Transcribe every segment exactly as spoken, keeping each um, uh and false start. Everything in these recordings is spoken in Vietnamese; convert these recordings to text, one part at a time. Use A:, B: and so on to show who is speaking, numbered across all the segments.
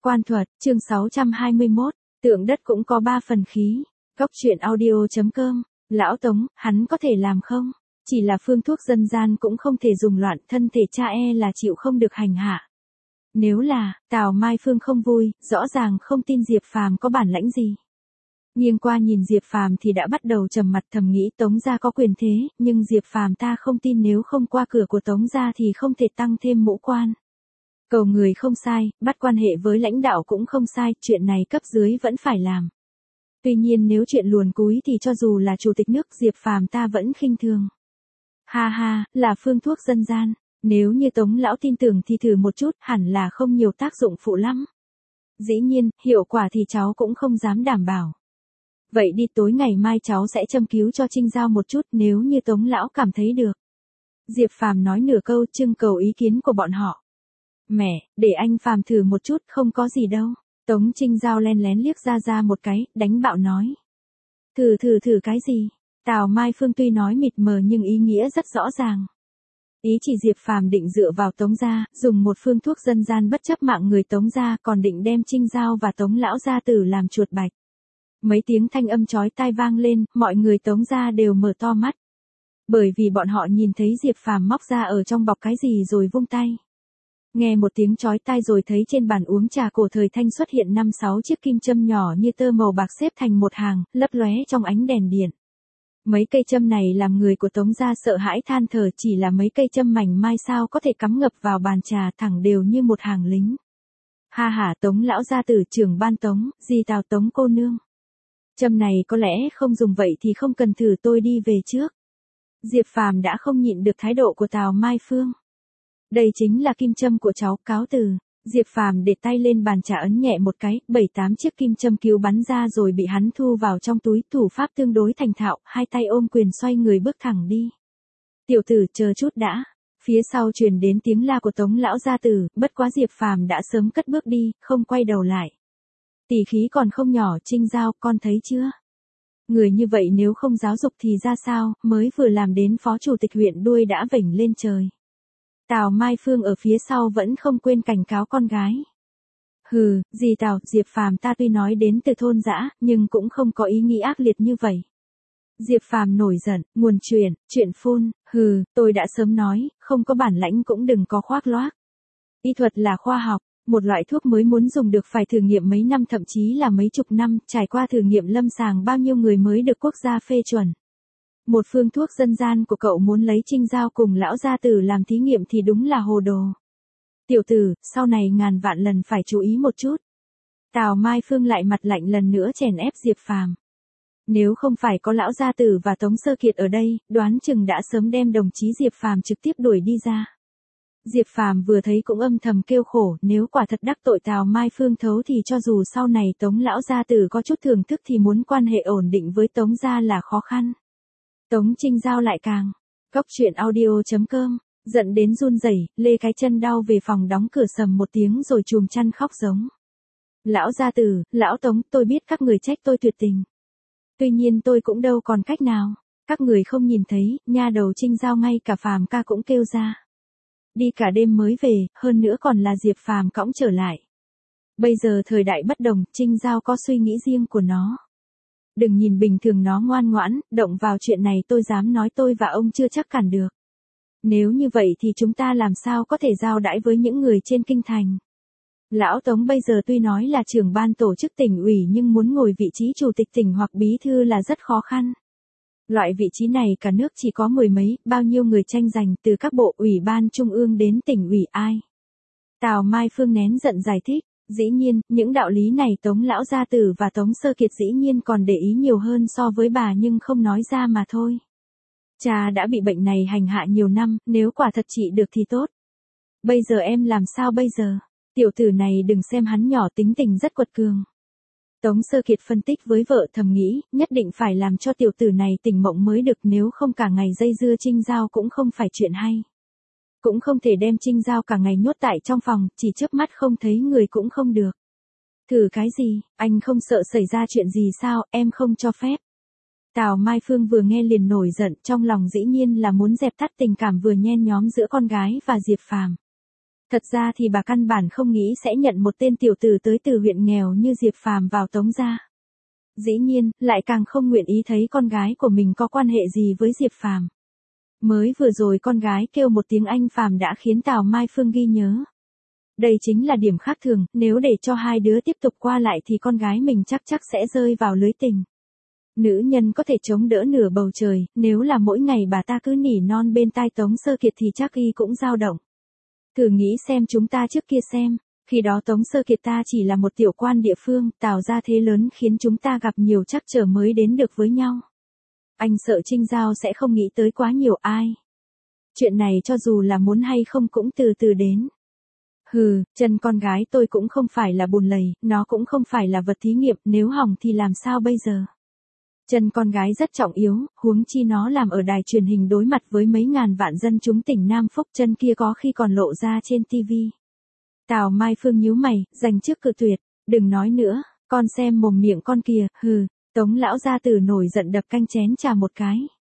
A: Quan thuật, chương sáu trăm hai mươi mốt, tượng đất cũng có ba phần khí. Góc truyện audio chấm com, lão Tống, hắn có thể làm không? Chỉ là phương thuốc dân gian cũng không thể dùng loạn, thân thể cha e là chịu không được hành hạ. Nếu là, Tào Mai Phương không vui, rõ ràng không tin Diệp Phàm có bản lãnh gì. Nghiêng qua nhìn Diệp Phàm thì đã bắt đầu trầm mặt thầm nghĩ Tống gia có quyền thế, nhưng Diệp Phàm ta không tin nếu không qua cửa của Tống gia thì không thể tăng thêm mũ quan. Cầu người không sai, bắt quan hệ với lãnh đạo cũng không sai, chuyện này cấp dưới vẫn phải làm. Tuy nhiên nếu chuyện luồn cúi thì cho dù là chủ tịch nước Diệp Phàm ta vẫn khinh thường. Ha ha, là phương thuốc dân gian, nếu như Tống lão tin tưởng thì thử một chút, hẳn là không nhiều tác dụng phụ lắm. Dĩ nhiên, hiệu quả thì cháu cũng không dám đảm bảo. Vậy đi, tối ngày mai cháu sẽ châm cứu cho Trinh Giao một chút, nếu như Tống lão cảm thấy được. Diệp Phàm nói nửa câu trưng cầu ý kiến của bọn họ. Mẹ, để anh Phàm thử một chút, không có gì đâu. Tống Trinh Giao len lén liếc ra ra một cái, đánh bạo nói. Thử thử thử cái gì? Tào Mai Phương tuy nói mịt mờ nhưng ý nghĩa rất rõ ràng. Ý chỉ Diệp Phàm định dựa vào Tống gia, dùng một phương thuốc dân gian bất chấp mạng người Tống gia, còn định đem Trinh Giao và Tống lão gia tử làm chuột bạch. Mấy tiếng thanh âm chói tai vang lên, mọi người Tống gia đều mở to mắt. Bởi vì bọn họ nhìn thấy Diệp Phàm móc ra ở trong bọc cái gì rồi vung tay. Nghe một tiếng chói tai rồi thấy trên bàn uống trà cổ thời thanh xuất hiện năm sáu chiếc kim châm nhỏ như tơ màu bạc xếp thành một hàng, lấp lóe trong ánh đèn điện. Mấy cây châm này làm người của Tống gia sợ hãi than thở, chỉ là mấy cây châm mảnh mai sao có thể cắm ngập vào bàn trà, thẳng đều như một hàng lính. Ha ha, Tống lão gia tử, trưởng ban Tống, dì Tào Tống cô nương. Châm này có lẽ không dùng vậy thì không cần thử, tôi đi về trước. Diệp Phàm đã không nhịn được thái độ của Tào Mai Phương. Đây chính là kim châm của cháu, cáo từ. Diệp Phàm để tay lên bàn trà ấn nhẹ một cái, bảy tám chiếc kim châm cứu bắn ra rồi bị hắn thu vào trong túi, thủ pháp tương đối thành thạo, hai tay ôm quyền xoay người bước thẳng đi. Tiểu tử, chờ chút đã. Phía sau truyền đến tiếng la của Tống lão gia tử, bất quá Diệp Phàm đã sớm cất bước đi, không quay đầu lại. Tỷ khí còn không nhỏ, Trinh Giao, con thấy chưa? Người như vậy nếu không giáo dục thì ra sao, mới vừa làm đến phó chủ tịch huyện đuôi đã vểnh lên trời. Tào Mai Phương ở phía sau vẫn không quên cảnh cáo con gái. Hừ, dì Tào, Diệp Phàm ta tuy nói đến từ thôn dã, nhưng cũng không có ý nghĩ ác liệt như vậy. Diệp Phàm nổi giận, nguồn truyền, chuyện phun, hừ, tôi đã sớm nói, không có bản lãnh cũng đừng có khoác loác. Y thuật là khoa học, một loại thuốc mới muốn dùng được phải thử nghiệm mấy năm thậm chí là mấy chục năm, trải qua thử nghiệm lâm sàng bao nhiêu người mới được quốc gia phê chuẩn. Một phương thuốc dân gian của cậu muốn lấy Trinh Giao cùng lão gia tử làm thí nghiệm thì đúng là hồ đồ. Tiểu tử, sau này ngàn vạn lần phải chú ý một chút. Tào Mai Phương lại mặt lạnh lần nữa chèn ép Diệp Phàm. Nếu không phải có lão gia tử và Tống Sơ Kiệt ở đây, đoán chừng đã sớm đem đồng chí Diệp Phàm trực tiếp đuổi đi ra. Diệp Phàm vừa thấy cũng âm thầm kêu khổ, nếu quả thật đắc tội Tào Mai Phương thấu thì cho dù sau này Tống lão gia tử có chút thưởng thức thì muốn quan hệ ổn định với Tống gia là khó khăn. Tống Trinh Giao lại càng. Góc truyện audio chấm com, giận đến run rẩy, lê cái chân đau về phòng đóng cửa sầm một tiếng rồi chùm chăn khóc giống. Lão gia tử, lão Tống, tôi biết các người trách tôi tuyệt tình. Tuy nhiên tôi cũng đâu còn cách nào. Các người không nhìn thấy, nha đầu Trinh Giao ngay cả Phàm ca cũng kêu ra. Đi cả đêm mới về, hơn nữa còn là Diệp Phàm cõng trở lại. Bây giờ thời đại bất đồng, Trinh Giao có suy nghĩ riêng của nó. Đừng nhìn bình thường nó ngoan ngoãn, động vào chuyện này tôi dám nói tôi và ông chưa chắc cản được. Nếu như vậy thì chúng ta làm sao có thể giao đãi với những người trên kinh thành. Lão Tống bây giờ tuy nói là trưởng ban tổ chức tỉnh ủy nhưng muốn ngồi vị trí chủ tịch tỉnh hoặc bí thư là rất khó khăn. Loại vị trí này cả nước chỉ có mười mấy, bao nhiêu người tranh giành, từ các bộ ủy ban trung ương đến tỉnh ủy ai. Tào Mai Phương nén giận giải thích. Dĩ nhiên, những đạo lý này Tống lão gia tử và Tống Sơ Kiệt dĩ nhiên còn để ý nhiều hơn so với bà nhưng không nói ra mà thôi. Cha đã bị bệnh này hành hạ nhiều năm, nếu quả thật trị được thì tốt. Bây giờ em làm sao bây giờ? Tiểu tử này đừng xem hắn nhỏ, tính tình rất quật cường. Tống Sơ Kiệt phân tích với vợ, thầm nghĩ, nhất định phải làm cho tiểu tử này tỉnh mộng mới được, nếu không cả ngày dây dưa Trinh Giao cũng không phải chuyện hay. Cũng không thể đem Trinh Giao cả ngày nhốt tại trong phòng, chỉ chớp mắt không thấy người cũng không được. Thử cái gì, anh không sợ xảy ra chuyện gì sao, em không cho phép. Tào Mai Phương vừa nghe liền nổi giận, trong lòng dĩ nhiên là muốn dẹp tắt tình cảm vừa nhen nhóm giữa con gái và Diệp Phàm. Thật ra thì bà căn bản không nghĩ sẽ nhận một tên tiểu tử tới từ huyện nghèo như Diệp Phàm vào Tống gia. Dĩ nhiên, lại càng không nguyện ý thấy con gái của mình có quan hệ gì với Diệp Phàm. Mới vừa rồi con gái kêu một tiếng anh Phàm đã khiến Tào Mai Phương ghi nhớ. Đây chính là điểm khác thường, nếu để cho hai đứa tiếp tục qua lại thì con gái mình chắc chắc sẽ rơi vào lưới tình. Nữ nhân có thể chống đỡ nửa bầu trời, nếu là mỗi ngày bà ta cứ nỉ non bên tai Tống Sơ Kiệt thì chắc y cũng dao động. Thử nghĩ xem chúng ta trước kia xem, khi đó Tống Sơ Kiệt ta chỉ là một tiểu quan địa phương, Tào gia thế lớn khiến chúng ta gặp nhiều trắc trở mới đến được với nhau. Anh sợ Trinh Giao sẽ không nghĩ tới quá nhiều ai. Chuyện này cho dù là muốn hay không cũng từ từ đến. Hừ, chân con gái tôi cũng không phải là bùn lầy, nó cũng không phải là vật thí nghiệm, nếu hỏng thì làm sao bây giờ? Chân con gái rất trọng yếu, huống chi nó làm ở đài truyền hình đối mặt với mấy ngàn vạn dân chúng tỉnh Nam Phúc, chân kia có khi còn lộ ra trên tivi. Tào Mai Phương nhíu mày, dành trước cự tuyệt, đừng nói nữa, con xem mồm miệng con kìa, hừ, Tống lão gia tử nổi giận đập canh chén trà một cái.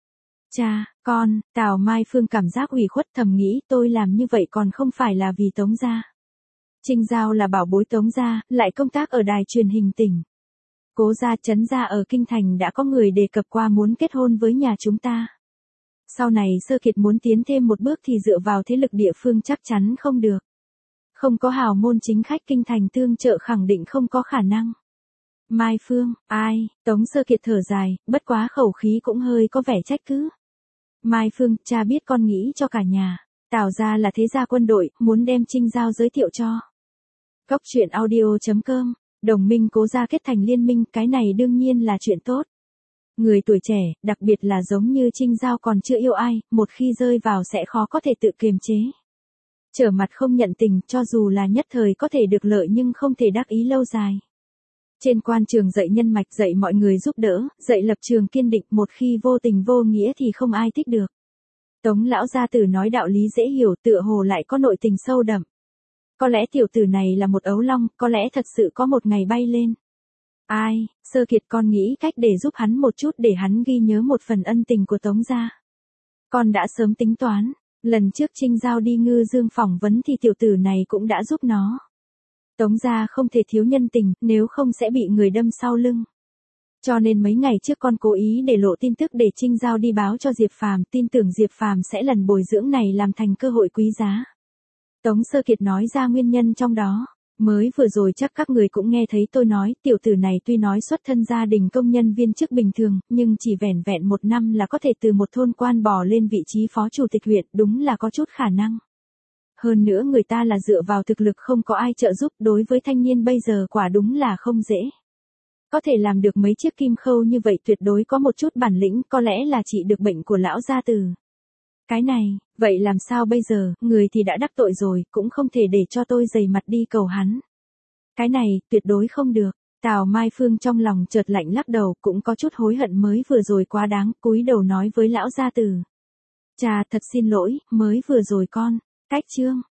A: Cha, con, Tào Mai Phương cảm giác ủy khuất thầm nghĩ tôi làm như vậy còn không phải là vì Tống gia. Trinh Giao là bảo bối Tống gia, lại công tác ở đài truyền hình tỉnh. Cố gia Trấn gia ở Kinh Thành đã có người đề cập qua muốn kết hôn với nhà chúng ta. Sau này Sơ Kiệt muốn tiến thêm một bước thì dựa vào thế lực địa phương chắc chắn không được. Không có hào môn chính khách Kinh Thành tương trợ khẳng định không có khả năng. Mai Phương, ai, Tống Sơ Kiệt thở dài, bất quá khẩu khí cũng hơi có vẻ trách cứ. Mai Phương, cha biết con nghĩ cho cả nhà. Tào gia là thế gia quân đội, muốn đem Trinh Giao giới thiệu cho. Cốc truyện audio chấm com, đồng minh Cố gia kết thành liên minh, cái này đương nhiên là chuyện tốt. Người tuổi trẻ, đặc biệt là giống như Trinh Giao còn chưa yêu ai, một khi rơi vào sẽ khó có thể tự kiềm chế. Trở mặt không nhận tình, cho dù là nhất thời có thể được lợi nhưng không thể đắc ý lâu dài. Trên quan trường dạy nhân mạch, dạy mọi người giúp đỡ, dạy lập trường kiên định, một khi vô tình vô nghĩa thì không ai thích được. Tống lão gia tử nói đạo lý dễ hiểu, tựa hồ lại có nội tình sâu đậm. Có lẽ tiểu tử này là một ấu long, có lẽ thật sự có một ngày bay lên. Ai, Sơ Kiệt, con nghĩ cách để giúp hắn một chút để hắn ghi nhớ một phần ân tình của Tống gia. Con đã sớm tính toán, lần trước Trinh Giao đi Ngư Dương phỏng vấn thì tiểu tử này cũng đã giúp nó. Tống gia không thể thiếu nhân tình, nếu không sẽ bị người đâm sau lưng. Cho nên mấy ngày trước con cố ý để lộ tin tức để Trinh Giao đi báo cho Diệp Phàm, tin tưởng Diệp Phàm sẽ lần bồi dưỡng này làm thành cơ hội quý giá. Tống Sơ Kiệt nói ra nguyên nhân trong đó. Mới vừa rồi chắc các người cũng nghe thấy tôi nói, tiểu tử này tuy nói xuất thân gia đình công nhân viên chức bình thường, nhưng chỉ vẻn vẹn một năm là có thể từ một thôn quan bò lên vị trí phó chủ tịch huyện, đúng là có chút khả năng. Hơn nữa người ta là dựa vào thực lực, không có ai trợ giúp, đối với thanh niên bây giờ quả đúng là không dễ. Có thể làm được mấy chiếc kim khâu như vậy tuyệt đối có một chút bản lĩnh, có lẽ là trị được bệnh của lão gia tử. Cái này, vậy làm sao bây giờ, người thì đã đắc tội rồi, cũng không thể để cho tôi dày mặt đi cầu hắn. Cái này, tuyệt đối không được. Tào Mai Phương trong lòng chợt lạnh lắc đầu, cũng có chút hối hận mới vừa rồi quá đáng, cúi đầu nói với lão gia tử. Cha, thật xin lỗi, mới vừa rồi con, cách chương.